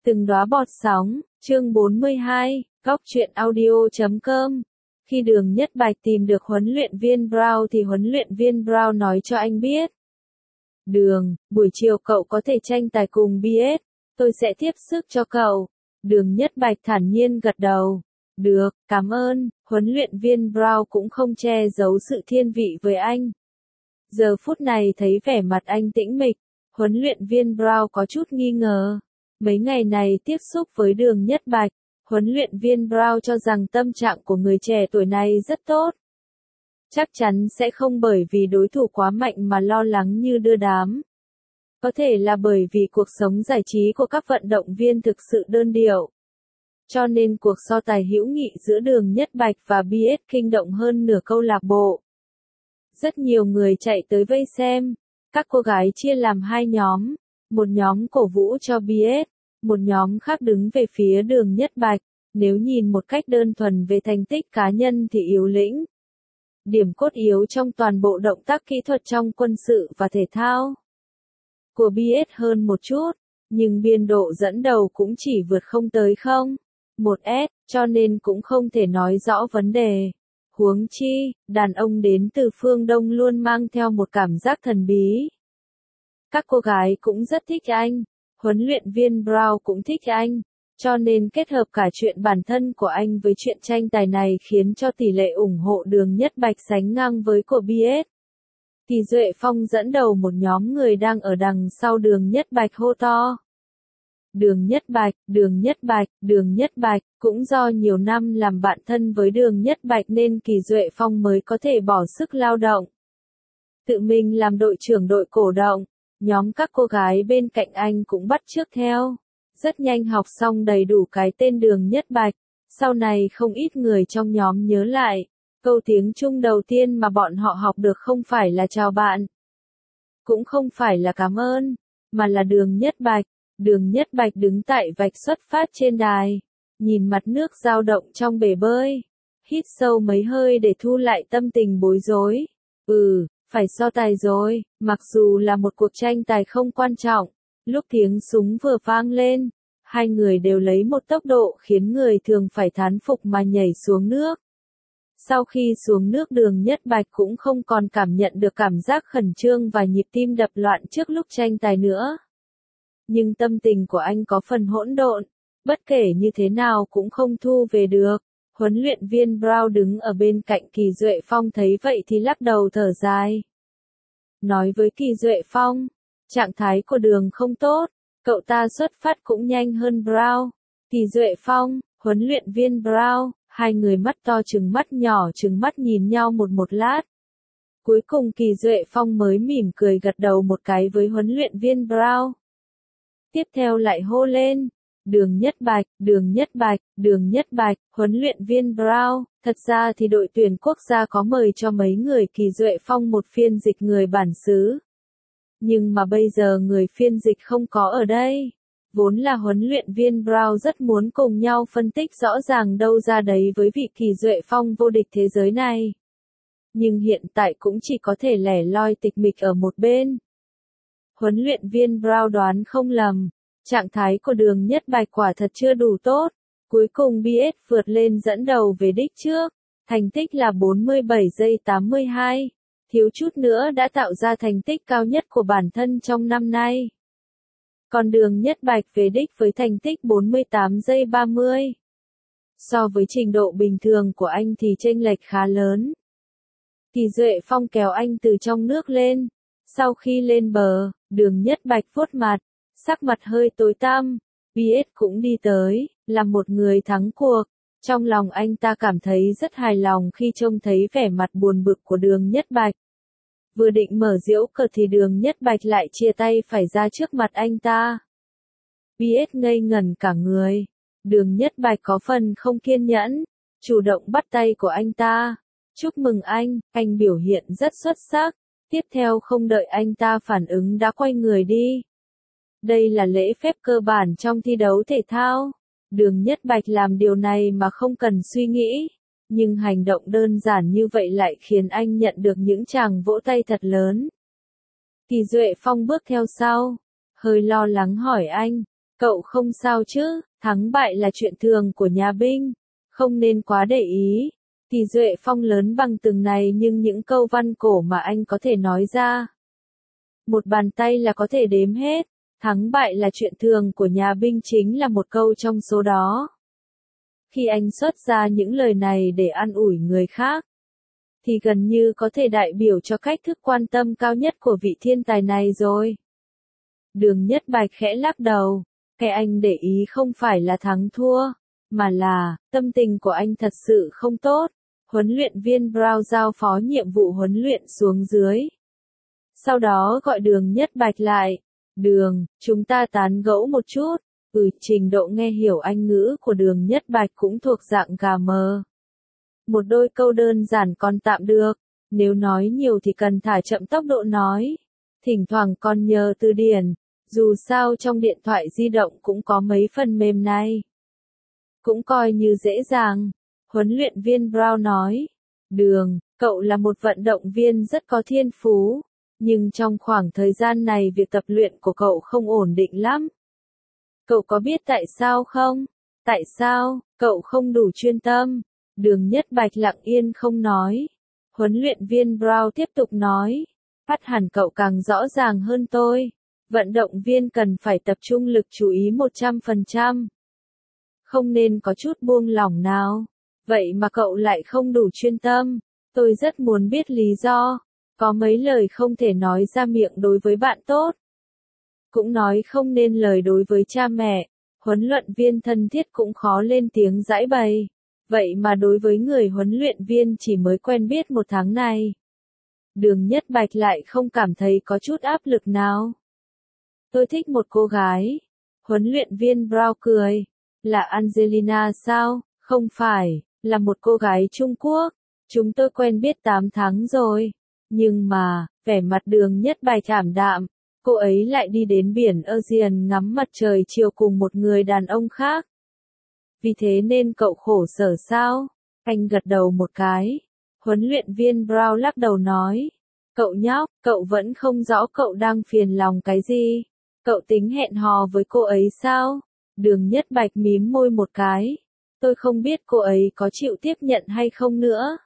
Từng đóa bọt sóng, chương 42, góc truyện audio.com. Khi Đường Nhất Bạch tìm được huấn luyện viên Brown thì huấn luyện viên Brown nói cho anh biết. Đường, buổi chiều cậu có thể tranh tài cùng BS, tôi sẽ tiếp sức cho cậu. Đường Nhất Bạch thản nhiên gật đầu. Được, cảm ơn, huấn luyện viên Brown cũng không che giấu sự thiên vị với anh. Giờ phút này thấy vẻ mặt anh tĩnh mịch, huấn luyện viên Brown có chút nghi ngờ. Mấy ngày này tiếp xúc với Đường Nhất Bạch, huấn luyện viên Brown cho rằng tâm trạng của người trẻ tuổi này rất tốt. Chắc chắn sẽ không bởi vì đối thủ quá mạnh mà lo lắng như đưa đám. Có thể là bởi vì cuộc sống giải trí của các vận động viên thực sự đơn điệu. Cho nên cuộc so tài hữu nghị giữa Đường Nhất Bạch và BS kinh động hơn nửa câu lạc bộ. Rất nhiều người chạy tới vây xem. Các cô gái chia làm hai nhóm. Một nhóm cổ vũ cho BS, một nhóm khác đứng về phía Đường Nhất Bạch. Nếu nhìn một cách đơn thuần về thành tích cá nhân thì yếu lĩnh. Điểm cốt yếu trong toàn bộ động tác kỹ thuật trong quân sự và thể thao của BS hơn một chút, nhưng biên độ dẫn đầu cũng chỉ vượt không tới 0,1S, cho nên cũng không thể nói rõ vấn đề. Huống chi, đàn ông đến từ phương Đông luôn mang theo một cảm giác thần bí. Các cô gái cũng rất thích anh, huấn luyện viên Brown cũng thích anh, cho nên kết hợp cả chuyện bản thân của anh với chuyện tranh tài này khiến cho tỷ lệ ủng hộ Đường Nhất Bạch sánh ngang với của BS. Kỳ Duệ Phong dẫn đầu một nhóm người đang ở đằng sau Đường Nhất Bạch hô to. Đường Nhất Bạch, Đường Nhất Bạch, Đường Nhất Bạch, cũng do nhiều năm làm bạn thân với Đường Nhất Bạch nên Kỳ Duệ Phong mới có thể bỏ sức lao động. Tự mình làm đội trưởng đội cổ động, nhóm các cô gái bên cạnh anh cũng bắt chước theo. Rất nhanh học xong đầy đủ cái tên Đường Nhất Bạch, sau này không ít người trong nhóm nhớ lại. Câu tiếng Trung đầu tiên mà bọn họ học được không phải là chào bạn, cũng không phải là cảm ơn, mà là Đường Nhất Bạch. Đường Nhất Bạch đứng tại vạch xuất phát trên đài, nhìn mặt nước dao động trong bể bơi, hít sâu mấy hơi để thu lại tâm tình bối rối. Phải so tài rồi, mặc dù là một cuộc tranh tài không quan trọng, lúc tiếng súng vừa vang lên, hai người đều lấy một tốc độ khiến người thường phải thán phục mà nhảy xuống nước. Sau khi xuống nước Đường Nhất Bạch cũng không còn cảm nhận được cảm giác khẩn trương và nhịp tim đập loạn trước lúc tranh tài nữa. Nhưng tâm tình của anh có phần hỗn độn, bất kể như thế nào cũng không thu về được. Huấn luyện viên Brown đứng ở bên cạnh Kỳ Duệ Phong thấy vậy thì lắc đầu thở dài. Nói với Kỳ Duệ Phong, trạng thái của Đường không tốt, cậu ta xuất phát cũng nhanh hơn Brown. Kỳ Duệ Phong, huấn luyện viên Brown, hai người mắt to trừng mắt nhỏ trừng mắt nhìn nhau một lát. Cuối cùng Kỳ Duệ Phong mới mỉm cười gật đầu một cái với huấn luyện viên Brown. Tiếp theo lại hô lên, Đường Nhất Bạch, Đường Nhất Bạch, Đường Nhất Bạch, huấn luyện viên Brown. Thật ra thì đội tuyển quốc gia có mời cho mấy người Kỳ Duệ Phong một phiên dịch người bản xứ. Nhưng mà bây giờ người phiên dịch không có ở đây. Vốn là huấn luyện viên Brown rất muốn cùng nhau phân tích rõ ràng đâu ra đấy với vị Kỳ Duệ Phong vô địch thế giới này. Nhưng hiện tại cũng chỉ có thể lẻ loi tịch mịch ở một bên. Huấn luyện viên Brown đoán không lầm, trạng thái của Đường Nhất Bạch quả thật chưa đủ tốt. Cuối cùng BS vượt lên dẫn đầu về đích trước, thành tích là 47 giây 82, thiếu chút nữa đã tạo ra thành tích cao nhất của bản thân trong năm nay. Còn Đường Nhất Bạch về đích với thành tích 48 giây 30. So với trình độ bình thường của anh thì chênh lệch khá lớn. Kỳ Duệ Phong kéo anh từ trong nước lên. Sau khi lên bờ, Đường Nhất Bạch vuốt mặt, sắc mặt hơi tối tăm. BS cũng đi tới, là một người thắng cuộc. Trong lòng anh ta cảm thấy rất hài lòng khi trông thấy vẻ mặt buồn bực của Đường Nhất Bạch. Vừa định mở giễu cợt thì Đường Nhất Bạch lại chia tay phải ra trước mặt anh ta. BS ngây ngẩn cả người. Đường Nhất Bạch có phần không kiên nhẫn, chủ động bắt tay của anh ta. Chúc mừng anh biểu hiện rất xuất sắc. Tiếp theo không đợi anh ta phản ứng đã quay người đi. Đây là lễ phép cơ bản trong thi đấu thể thao. Đường Nhất Bạch làm điều này mà không cần suy nghĩ. Nhưng hành động đơn giản như vậy lại khiến anh nhận được những tràng vỗ tay thật lớn. Kỳ Duệ Phong bước theo sau, hơi lo lắng hỏi anh, Cậu không sao chứ, thắng bại là chuyện thường của nhà binh, không nên quá để ý. Thì Duệ Phong lớn bằng từng này nhưng những câu văn cổ mà anh có thể nói ra. Một bàn tay là có thể đếm hết, thắng bại là chuyện thường của nhà binh chính là một câu trong số đó. Khi anh xuất ra những lời này để an ủi người khác, thì gần như có thể đại biểu cho cách thức quan tâm cao nhất của vị thiên tài này rồi. Đường Nhất Bạch khẽ lắc đầu, cái anh để ý không phải là thắng thua, mà là, tâm tình của anh thật sự không tốt. Huấn luyện viên Brown giao phó nhiệm vụ huấn luyện xuống dưới. Sau đó gọi Đường Nhất Bạch lại. Đường, chúng ta tán gẫu một chút. Trình độ nghe hiểu Anh ngữ của Đường Nhất Bạch cũng thuộc dạng gà mờ. Một đôi câu đơn giản còn tạm được, nếu nói nhiều thì cần thả chậm tốc độ nói. Thỉnh thoảng còn nhờ từ điển, dù sao trong điện thoại di động cũng có mấy phần mềm này. Cũng coi như dễ dàng. Huấn luyện viên Brown nói. Đường, cậu là một vận động viên rất có thiên phú, nhưng trong khoảng thời gian này việc tập luyện của cậu không ổn định lắm. Cậu có biết tại sao không? Tại sao, cậu không đủ chuyên tâm? Đường Nhất Bạch lặng yên không nói. Huấn luyện viên Brown tiếp tục nói. Phát hẳn cậu càng rõ ràng hơn tôi. Vận động viên cần phải tập trung lực chú ý 100%. Không nên có chút buông lỏng nào. Vậy mà cậu lại không đủ chuyên tâm. Tôi rất muốn biết lý do. Có mấy lời không thể nói ra miệng đối với bạn tốt. Cũng nói không nên lời đối với cha mẹ. Huấn luyện viên thân thiết cũng khó lên tiếng giãi bày. Vậy mà đối với người huấn luyện viên chỉ mới quen biết 1 tháng này. Đường Nhất Bạch lại không cảm thấy có chút áp lực nào. Tôi thích một cô gái. Huấn luyện viên Brown cười. Là Angelina sao? Không phải, là một cô gái Trung Quốc. Chúng tôi quen biết 8 tháng rồi. Nhưng mà, vẻ mặt Đường Nhất Bạch ảm đạm. Cô ấy lại đi đến biển Aegean ngắm mặt trời chiều cùng một người đàn ông khác. Vì thế nên cậu khổ sở sao? Anh gật đầu một cái. Huấn luyện viên Brown lắc đầu nói. Cậu nhóc, cậu vẫn không rõ cậu đang phiền lòng cái gì. Cậu tính hẹn hò với cô ấy sao? Đường Nhất Bạch mím môi một cái. Tôi không biết cô ấy có chịu tiếp nhận hay không nữa.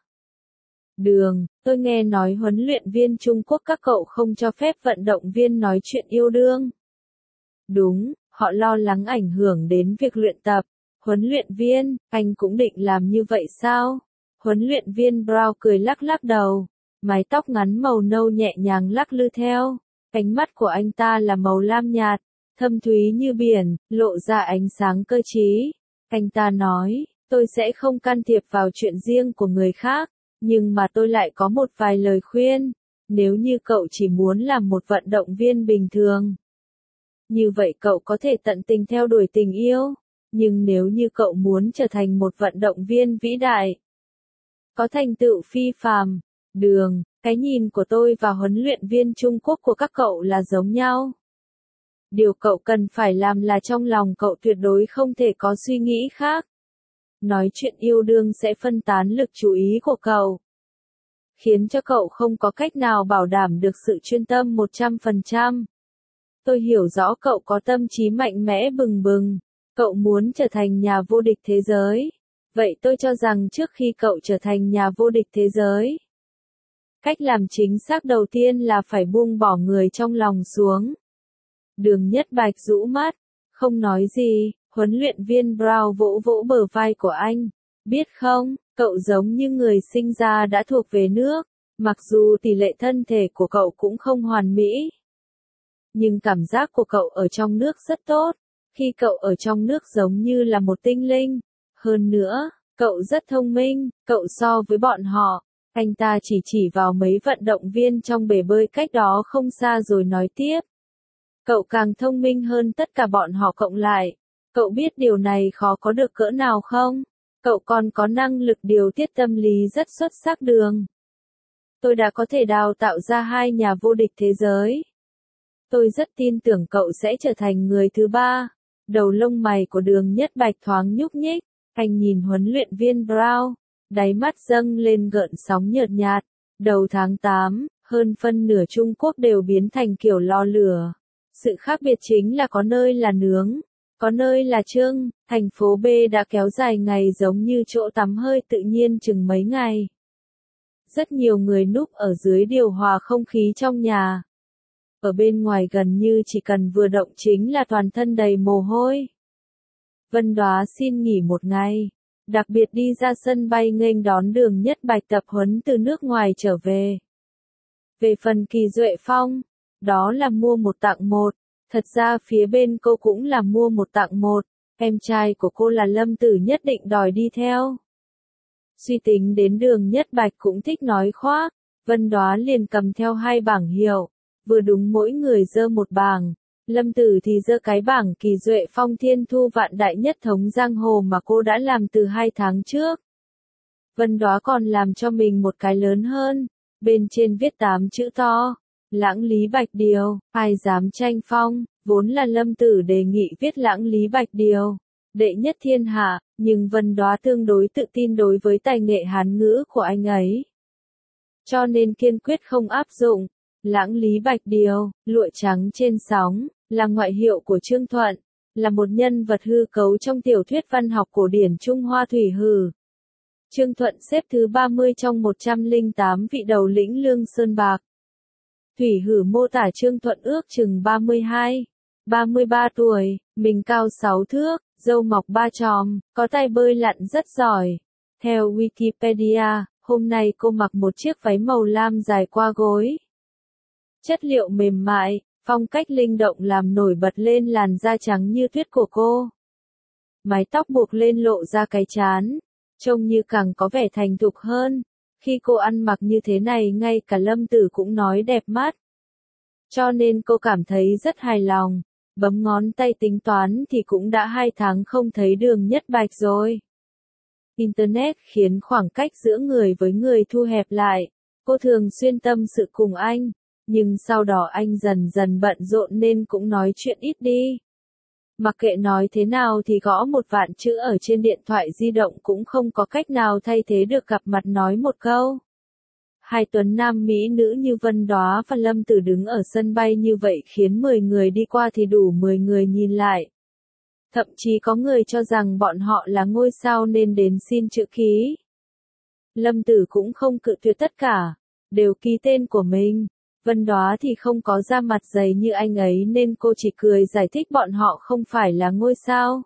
Đường, tôi nghe nói huấn luyện viên Trung Quốc các cậu không cho phép vận động viên nói chuyện yêu đương. Đúng, họ lo lắng ảnh hưởng đến việc luyện tập. Huấn luyện viên, anh cũng định làm như vậy sao? Huấn luyện viên Brown cười lắc lắc đầu. Mái tóc ngắn màu nâu nhẹ nhàng lắc lư theo. Ánh mắt của anh ta là màu lam nhạt, thâm thúy như biển, lộ ra ánh sáng cơ trí. Anh ta nói, tôi sẽ không can thiệp vào chuyện riêng của người khác, nhưng mà tôi lại có một vài lời khuyên. Nếu như cậu chỉ muốn làm một vận động viên bình thường, như vậy cậu có thể tận tình theo đuổi tình yêu. Nhưng nếu như cậu muốn trở thành một vận động viên vĩ đại, có thành tựu phi phàm, Đường, cái nhìn của tôi và huấn luyện viên Trung Quốc của các cậu là giống nhau. Điều cậu cần phải làm là trong lòng cậu tuyệt đối không thể có suy nghĩ khác. Nói chuyện yêu đương sẽ phân tán lực chú ý của cậu, khiến cho cậu không có cách nào bảo đảm được sự chuyên tâm 100%. Tôi hiểu rõ cậu có tâm trí mạnh mẽ bừng bừng. Cậu muốn trở thành nhà vô địch thế giới. Vậy tôi cho rằng trước khi cậu trở thành nhà vô địch thế giới, cách làm chính xác đầu tiên là phải buông bỏ người trong lòng xuống. Đường Nhất Bạch rũ mắt, không nói gì. Huấn luyện viên Brown vỗ vỗ bờ vai của anh. Biết không, cậu giống như người sinh ra đã thuộc về nước. Mặc dù tỷ lệ thân thể của cậu cũng không hoàn mỹ, nhưng cảm giác của cậu ở trong nước rất tốt. Khi cậu ở trong nước giống như là một tinh linh. Hơn nữa, cậu rất thông minh, cậu so với bọn họ. Anh ta chỉ vào mấy vận động viên trong bể bơi cách đó không xa rồi nói tiếp. Cậu càng thông minh hơn tất cả bọn họ cộng lại. Cậu biết điều này khó có được cỡ nào không? Cậu còn có năng lực điều tiết tâm lý rất xuất sắc. Đường, tôi đã có thể đào tạo ra 2 nhà vô địch thế giới. Tôi rất tin tưởng cậu sẽ trở thành người thứ 3. Đầu lông mày của Đường Nhất Bạch thoáng nhúc nhích. Anh nhìn huấn luyện viên Brown, đáy mắt dâng lên gợn sóng nhợt nhạt. Đầu tháng 8, hơn phân nửa Trung Quốc đều biến thành kiểu lò lửa. Sự khác biệt chính là có nơi là nướng, Có nơi là trưng, thành phố B đã kéo dài ngày giống như chỗ tắm hơi tự nhiên chừng mấy ngày. Rất nhiều người núp ở dưới điều hòa không khí trong nhà. Ở bên ngoài gần như chỉ cần vừa động chính là toàn thân đầy mồ hôi. Vân Đóa xin nghỉ một ngày, đặc biệt đi ra sân bay nghênh đón Đường Nhất Bạch tập huấn từ nước ngoài trở về. Về phần Kỳ Duệ Phong, đó là mua một tặng một. Thật ra phía bên cô cũng là mua một tặng một, em trai của cô là Lâm Tử nhất định đòi đi theo. Suy tính đến Đường Nhất Bạch cũng thích nói khoác, Vân Đóa liền cầm theo hai bảng hiệu, vừa đúng mỗi người giơ một bảng. Lâm Tử thì giơ cái bảng Kỳ Duệ Phong Thiên Thu Vạn Đại Nhất Thống Giang Hồ mà cô đã làm từ 2 tháng trước. Vân Đóa còn làm cho mình một cái lớn hơn, bên trên viết 8 chữ to. Lãng Lý Bạch Điều, ai dám tranh phong, vốn là Lâm Tử đề nghị viết Lãng Lý Bạch Điều, đệ nhất thiên hạ, nhưng Vân Đóa tương đối tự tin đối với tài nghệ Hán ngữ của anh ấy. Cho nên kiên quyết không áp dụng. Lãng Lý Bạch Điều, lụa trắng trên sóng, là ngoại hiệu của Trương Thuận, là một nhân vật hư cấu trong tiểu thuyết văn học cổ điển Trung Hoa Thủy Hử. Trương Thuận xếp thứ 30 trong 108 vị đầu lĩnh Lương Sơn Bạc. Thủy Hử mô tả Trương Thuận ước chừng 32, 33 tuổi, mình cao 6 thước, râu mọc 3 chòm, có tay bơi lặn rất giỏi. Theo Wikipedia, hôm nay cô mặc một chiếc váy màu lam dài qua gối. Chất liệu mềm mại, phong cách linh động làm nổi bật lên làn da trắng như tuyết của cô. Mái tóc buộc lên lộ ra cái trán, trông như càng có vẻ thành thục hơn. Khi cô ăn mặc như thế này ngay cả Lâm Tử cũng nói đẹp mắt. Cho nên cô cảm thấy rất hài lòng, bấm ngón tay tính toán thì cũng đã 2 tháng không thấy Đường Nhất Bạch rồi. Internet khiến khoảng cách giữa người với người thu hẹp lại, cô thường xuyên tâm sự cùng anh, nhưng sau đó anh dần dần bận rộn nên cũng nói chuyện ít đi. Mặc kệ nói thế nào thì gõ 1.000.000 chữ ở trên điện thoại di động cũng không có cách nào thay thế được gặp mặt nói một câu. Hai tuấn nam mỹ nữ như Vân Đóa và Lâm Tử đứng ở sân bay như vậy khiến 10 người đi qua thì đủ 10 người nhìn lại. Thậm chí có người cho rằng bọn họ là ngôi sao nên đến xin chữ ký. Lâm Tử cũng không cự tuyệt tất cả, đều ký tên của mình. Vân Đóa thì không có da mặt dày như anh ấy nên cô chỉ cười giải thích bọn họ không phải là ngôi sao.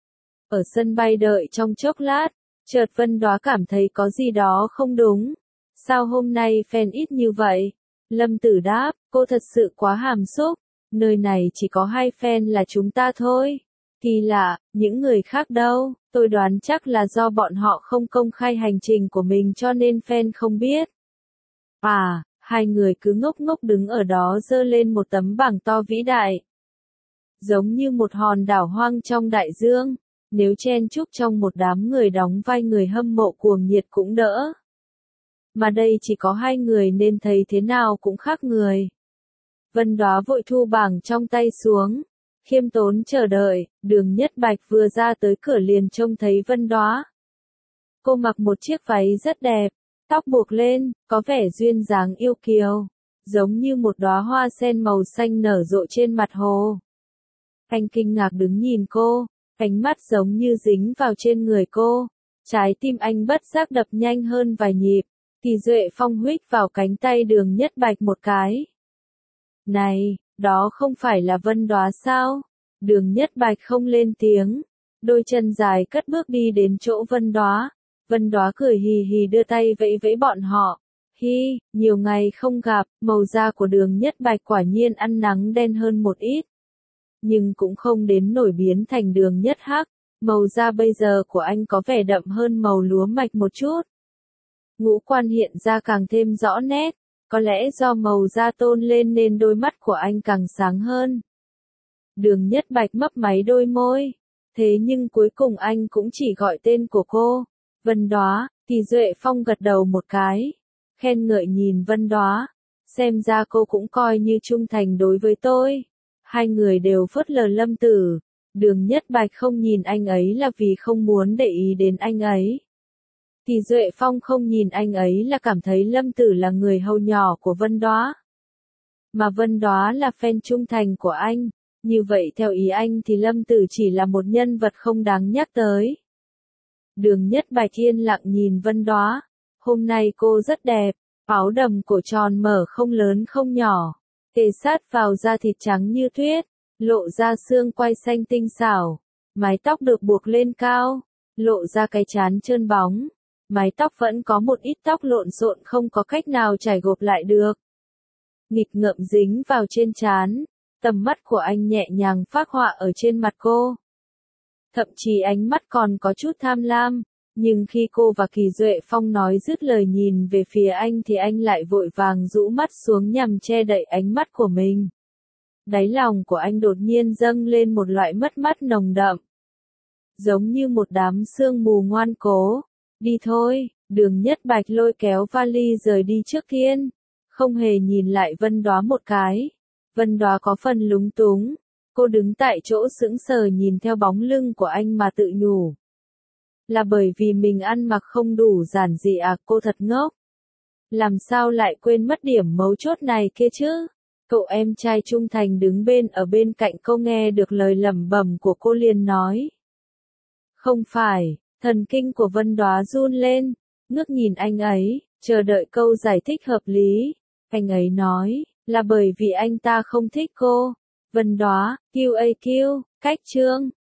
Ở sân bay đợi trong chốc lát, chợt Vân Đóa cảm thấy có gì đó không đúng. Sao hôm nay fan ít như vậy? Lâm Tử đáp, cô thật sự quá hàm xúc. Nơi này chỉ có 2 fan là chúng ta thôi. Kỳ lạ, những người khác đâu? Tôi đoán chắc là do bọn họ không công khai hành trình của mình cho nên fan không biết. À. Hai người cứ ngốc ngốc đứng ở đó giơ lên một tấm bảng to vĩ đại. Giống như một hòn đảo hoang trong đại dương, nếu chen chúc trong một đám người đóng vai người hâm mộ cuồng nhiệt cũng đỡ. Mà đây chỉ có 2 người nên thấy thế nào cũng khác người. Vân Đóa vội thu bảng trong tay xuống, khiêm tốn chờ đợi, Đường Nhất Bạch vừa ra tới cửa liền trông thấy Vân Đóa. Cô mặc một chiếc váy rất đẹp. Tóc buộc lên, có vẻ duyên dáng yêu kiều, giống như một đóa hoa sen màu xanh nở rộ trên mặt hồ. Anh kinh ngạc đứng nhìn cô, ánh mắt giống như dính vào trên người cô. Trái tim anh bất giác đập nhanh hơn vài nhịp, Kỳ Duệ Phong huých vào cánh tay Đường Nhất Bạch một cái. Này, đó không phải là Vân Đóa sao? Đường Nhất Bạch không lên tiếng, đôi chân dài cất bước đi đến chỗ Vân Đóa. Vân Đóa cười hì hì đưa tay vẫy vẫy bọn họ. Hi, nhiều ngày không gặp, màu da của Đường Nhất Bạch quả nhiên ăn nắng đen hơn một ít. Nhưng cũng không đến nổi biến thành Đường Nhất Hắc, màu da bây giờ của anh có vẻ đậm hơn màu lúa mạch một chút. Ngũ quan hiện ra càng thêm rõ nét, có lẽ do màu da tôn lên nên đôi mắt của anh càng sáng hơn. Đường Nhất Bạch mấp máy đôi môi, thế nhưng cuối cùng anh cũng chỉ gọi tên của cô. Vân Đóa, Kỳ Duệ Phong gật đầu một cái, khen ngợi nhìn Vân Đóa, xem ra cô cũng coi như trung thành đối với tôi. Hai người đều phớt lờ Lâm Tử, Đường Nhất Bạch không nhìn anh ấy là vì không muốn để ý đến anh ấy. Kỳ Duệ Phong không nhìn anh ấy là cảm thấy Lâm Tử là người hầu nhỏ của Vân Đóa. Mà Vân Đóa là fan trung thành của anh, Như vậy theo ý anh thì Lâm Tử chỉ là một nhân vật không đáng nhắc tới. Đường Nhất Bạch yên lặng nhìn Vân Đóa. Hôm nay cô rất đẹp, áo đầm cổ tròn mở không lớn không nhỏ, kề sát vào da thịt trắng như tuyết, lộ ra xương quai xanh tinh xảo, mái tóc được buộc lên cao, lộ ra cái trán trơn bóng, mái tóc vẫn có một ít tóc lộn xộn không có cách nào chải gộp lại được. Nghịch ngợm dính vào trên trán, tầm mắt của anh nhẹ nhàng phác họa ở trên mặt cô. Thậm chí ánh mắt còn có chút tham lam, nhưng khi cô và Kỳ Duệ Phong nói dứt lời nhìn về phía anh thì anh lại vội vàng rũ mắt xuống nhằm che đậy ánh mắt của mình. Đáy lòng của anh đột nhiên dâng lên một loại mất mát nồng đậm. Giống như một đám sương mù ngoan cố. Đi thôi, Đường Nhất Bạch lôi kéo vali rời đi trước tiên, không hề nhìn lại Vân Đóa một cái. Vân Đóa có phần lúng túng, cô đứng tại chỗ sững sờ nhìn theo bóng lưng của anh mà tự nhủ. Là bởi vì mình ăn mặc không đủ giản dị à, cô thật ngốc. Làm sao lại quên mất điểm mấu chốt này kia chứ? Cậu em trai trung thành đứng ở bên cạnh cô nghe được lời lẩm bẩm của cô liền nói. Không phải, thần kinh của Vân Đóa run lên, ngước nhìn anh ấy, chờ đợi câu giải thích hợp lý. Anh ấy nói, là bởi vì anh ta không thích cô. Vân Đóa, QAQ, cách chương.